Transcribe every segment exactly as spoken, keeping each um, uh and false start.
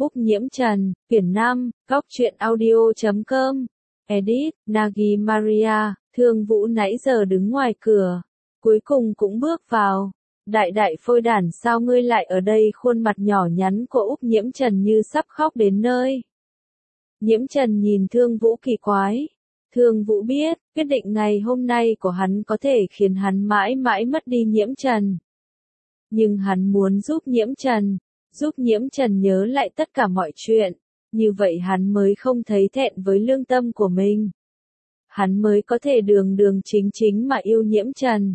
Úc Nhiễm Trần, Quyển năm, góc truyện audio chấm com. Edit, Nagi Maria, Thương Vũ nãy giờ đứng ngoài cửa, cuối cùng cũng bước vào. Đại đại phôi đản, sao ngươi lại ở đây? Khuôn mặt nhỏ nhắn của Úc Nhiễm Trần như sắp khóc đến nơi. Nhiễm Trần nhìn Thương Vũ kỳ quái. Thương Vũ biết, quyết định ngày hôm nay của hắn có thể khiến hắn mãi mãi mất đi Nhiễm Trần. Nhưng hắn muốn giúp Nhiễm Trần, giúp Nhiễm Trần nhớ lại tất cả mọi chuyện, như vậy hắn mới không thấy thẹn với lương tâm của mình. Hắn mới có thể đường đường chính chính mà yêu Nhiễm Trần.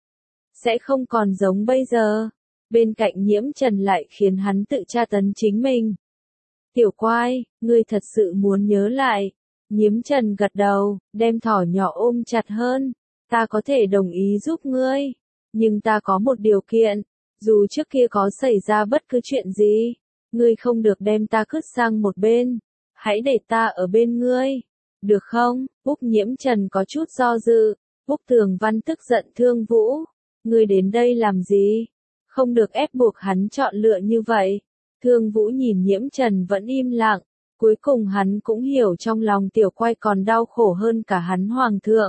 Sẽ không còn giống bây giờ, bên cạnh Nhiễm Trần lại khiến hắn tự tra tấn chính mình. Tiểu Quai, ngươi thật sự muốn nhớ lại. Nhiễm Trần gật đầu, đem thỏ nhỏ ôm chặt hơn. Ta có thể đồng ý giúp ngươi, nhưng ta có một điều kiện. Dù trước kia có xảy ra bất cứ chuyện gì, ngươi không được đem ta cướp sang một bên. Hãy để ta ở bên ngươi, được không? Úc Nhiễm Trần có chút do dự. Úc Tường Văn tức giận Thương Vũ. Ngươi đến đây làm gì? Không được ép buộc hắn chọn lựa như vậy. Thương Vũ nhìn Nhiễm Trần vẫn im lặng. Cuối cùng hắn cũng hiểu trong lòng Tiểu Quai còn đau khổ hơn cả hắn Hoàng thượng.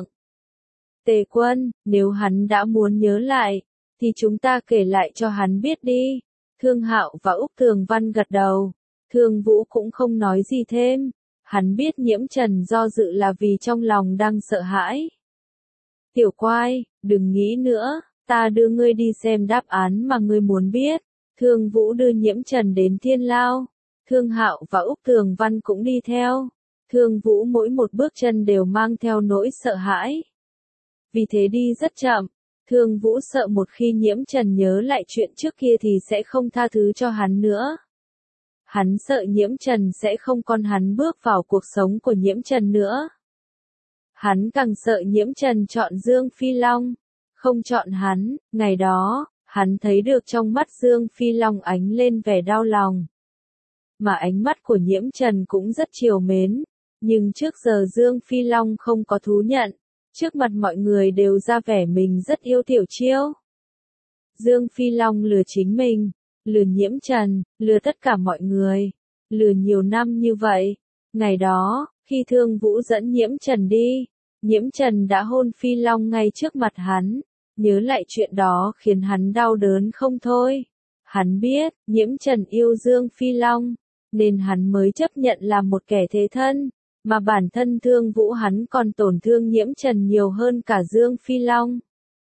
Tề Quân, nếu hắn đã muốn nhớ lại, thì chúng ta kể lại cho hắn biết đi. Thương Hạo và Úc Tường Văn gật đầu. Thương Vũ cũng không nói gì thêm. Hắn biết Nhiễm Trần do dự là vì trong lòng đang sợ hãi. Tiểu Quai, đừng nghĩ nữa, ta đưa ngươi đi xem đáp án mà ngươi muốn biết. Thương Vũ đưa Nhiễm Trần đến Thiên Lao. Thương Hạo và Úc Tường Văn cũng đi theo. Thương Vũ mỗi một bước chân đều mang theo nỗi sợ hãi. Vì thế đi rất chậm. Thương Vũ sợ một khi Nhiễm Trần nhớ lại chuyện trước kia thì sẽ không tha thứ cho hắn nữa. Hắn sợ Nhiễm Trần sẽ không con hắn bước vào cuộc sống của Nhiễm Trần nữa. Hắn càng sợ Nhiễm Trần chọn Dương Phi Long, không chọn hắn. Ngày đó, hắn thấy được trong mắt Dương Phi Long ánh lên vẻ đau lòng. Mà ánh mắt của Nhiễm Trần cũng rất trìu mến. Nhưng trước giờ Dương Phi Long không có thú nhận. Trước mặt mọi người đều ra vẻ mình rất yêu Tiểu Chiêu. Dương Phi Long lừa chính mình, lừa Nhiễm Trần, lừa tất cả mọi người, lừa nhiều năm như vậy. Ngày đó, khi Thương Vũ dẫn Nhiễm Trần đi, Nhiễm Trần đã hôn Phi Long ngay trước mặt hắn. Nhớ lại chuyện đó khiến hắn đau đớn không thôi. Hắn biết, Nhiễm Trần yêu Dương Phi Long, nên hắn mới chấp nhận làm một kẻ thế thân. Mà bản thân Thương Vũ hắn còn tổn thương Nhiễm Trần nhiều hơn cả Dương Phi Long.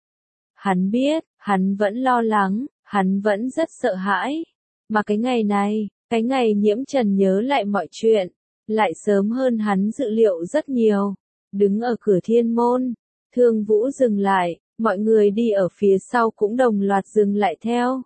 Hắn biết, hắn vẫn lo lắng, hắn vẫn rất sợ hãi. Mà cái ngày này, cái ngày Nhiễm Trần nhớ lại mọi chuyện, lại sớm hơn hắn dự liệu rất nhiều. Đứng ở cửa thiên môn, Thương Vũ dừng lại, mọi người đi ở phía sau cũng đồng loạt dừng lại theo.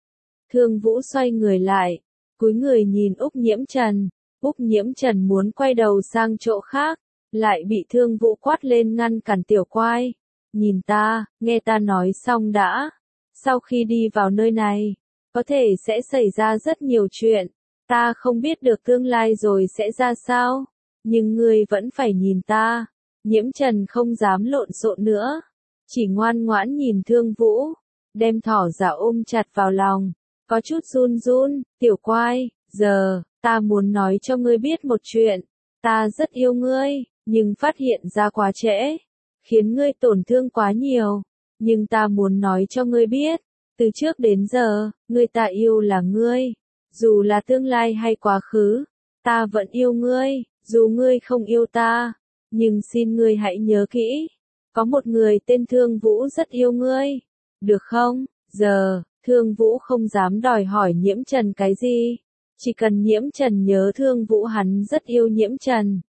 Thương Vũ xoay người lại, cúi người nhìn Úc Nhiễm Trần. Úc Nhiễm Trần muốn quay đầu sang chỗ khác, lại bị Thương Vũ quát lên ngăn cản. Tiểu Quai, nhìn ta, nghe ta nói xong đã. Sau khi đi vào nơi này, có thể sẽ xảy ra rất nhiều chuyện. Ta không biết được tương lai rồi sẽ ra sao, nhưng ngươi vẫn phải nhìn ta. Nhiễm Trần không dám lộn xộn nữa, chỉ ngoan ngoãn nhìn Thương Vũ, đem thỏ giả ôm chặt vào lòng, có chút run run. Tiểu Quai, giờ, ta muốn nói cho ngươi biết một chuyện. Ta rất yêu ngươi, nhưng phát hiện ra quá trễ, khiến ngươi tổn thương quá nhiều. Nhưng ta muốn nói cho ngươi biết, từ trước đến giờ, người ta yêu là ngươi. Dù là tương lai hay quá khứ, ta vẫn yêu ngươi, dù ngươi không yêu ta. Nhưng xin ngươi hãy nhớ kỹ, có một người tên Thương Vũ rất yêu ngươi, được không? Giờ, Thương Vũ không dám đòi hỏi Nhiễm Trần cái gì. Chỉ cần Nhiễm Trần nhớ Thương Vũ hắn rất yêu Nhiễm Trần.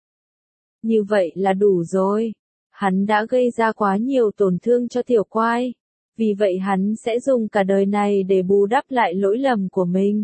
Như vậy là đủ rồi. Hắn đã gây ra quá nhiều tổn thương cho Tiểu Quai. Vì vậy hắn sẽ dùng cả đời này để bù đắp lại lỗi lầm của mình.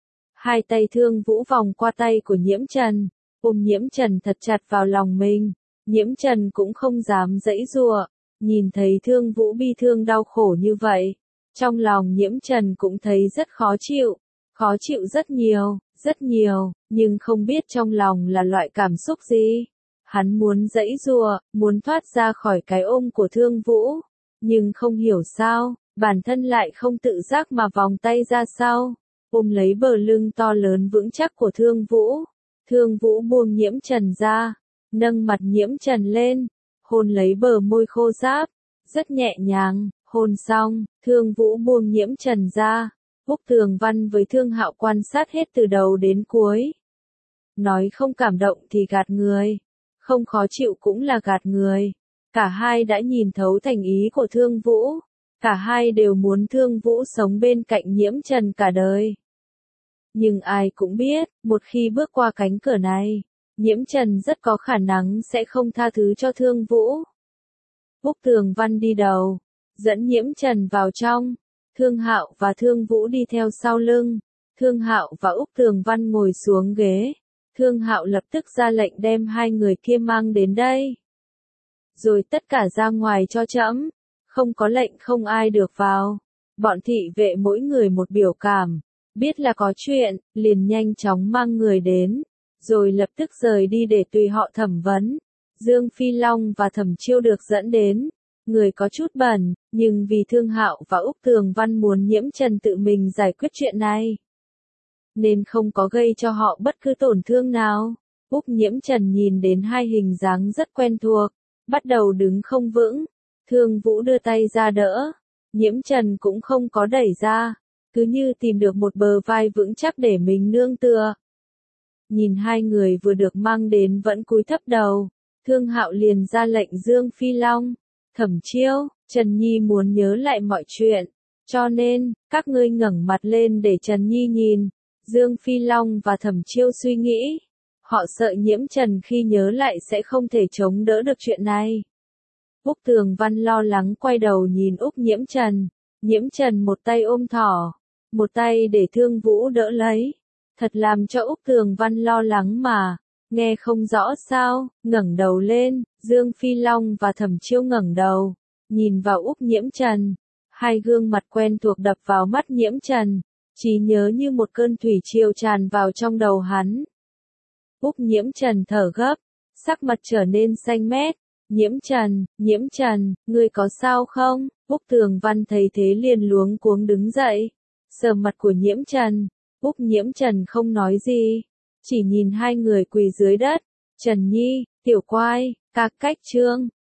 Hai tay Thương Vũ vòng qua tay của Nhiễm Trần, ôm Nhiễm Trần thật chặt vào lòng mình. Nhiễm Trần cũng không dám giãy giụa. Nhìn thấy Thương Vũ bi thương đau khổ như vậy, trong lòng Nhiễm Trần cũng thấy rất khó chịu. Khó chịu rất nhiều, rất nhiều, nhưng không biết trong lòng là loại cảm xúc gì. Hắn muốn giãy giụa, muốn thoát ra khỏi cái ôm của Thương Vũ, nhưng không hiểu sao, bản thân lại không tự giác mà vòng tay ra sau. ôm lấy bờ lưng to lớn vững chắc của Thương Vũ. Thương Vũ buông Nhiễm Trần ra, nâng mặt Nhiễm Trần lên, hôn lấy bờ môi khô ráp, rất nhẹ nhàng, hôn xong, Thương Vũ buông Nhiễm Trần ra. Úc Tường Văn với Thương Hạo quan sát hết từ đầu đến cuối. Nói không cảm động thì gạt người, không khó chịu cũng là gạt người. Cả hai đã nhìn thấu thành ý của Thương Vũ, cả hai đều muốn Thương Vũ sống bên cạnh Nhiễm Trần cả đời. Nhưng ai cũng biết, một khi bước qua cánh cửa này, Nhiễm Trần rất có khả năng sẽ không tha thứ cho Thương Vũ. Úc Tường Văn đi đầu, dẫn Nhiễm Trần vào trong, Thương Hạo và Thương Vũ đi theo sau lưng. Thương Hạo và Úc Tường Văn ngồi xuống ghế. Thương Hạo lập tức ra lệnh đem hai người kia mang đến đây. Rồi tất cả ra ngoài cho trẫm, không có lệnh không ai được vào. Bọn thị vệ mỗi người một biểu cảm, biết là có chuyện, liền nhanh chóng mang người đến, rồi lập tức rời đi để tùy họ thẩm vấn. Dương Phi Long và Thẩm Chiêu được dẫn đến. Người có chút bẩn, nhưng vì Thương Hạo và Úc Tường Văn muốn Nhiễm Trần tự mình giải quyết chuyện này, nên không có gây cho họ bất cứ tổn thương nào. Úc Nhiễm Trần nhìn đến hai hình dáng rất quen thuộc, bắt đầu đứng không vững. Thương Vũ đưa tay ra đỡ, Nhiễm Trần cũng không có đẩy ra, cứ như tìm được một bờ vai vững chắc để mình nương tựa. Nhìn hai người vừa được mang đến vẫn cúi thấp đầu, Thương Hạo liền ra lệnh Dương Phi Long, Thẩm Chiêu, Trần Nhi muốn nhớ lại mọi chuyện, cho nên, các ngươi ngẩng mặt lên để Trần Nhi nhìn. Dương Phi Long và Thẩm Chiêu suy nghĩ, họ sợ Nhiễm Trần khi nhớ lại sẽ không thể chống đỡ được chuyện này. Úc Tường Văn lo lắng quay đầu nhìn Úc Nhiễm Trần, Nhiễm Trần một tay ôm thỏ, một tay để Thương Vũ đỡ lấy, thật làm cho Úc Tường Văn lo lắng mà. Nghe không rõ sao, ngẩng đầu lên, Dương Phi Long và Thẩm Chiêu ngẩng đầu, nhìn vào Úc Nhiễm Trần. Hai gương mặt quen thuộc đập vào mắt Nhiễm Trần, trí nhớ như một cơn thủy triều tràn vào trong đầu hắn. Úc Nhiễm Trần thở gấp, sắc mặt trở nên xanh mét. Nhiễm Trần, Nhiễm Trần, ngươi có sao không? Úc Tường Văn thấy thế liền luống cuống đứng dậy, sờ mặt của Nhiễm Trần. Úc Nhiễm Trần không nói gì, chỉ nhìn hai người quỳ dưới đất. Trần Nhi, Tiểu Quai, Các Cách Trương.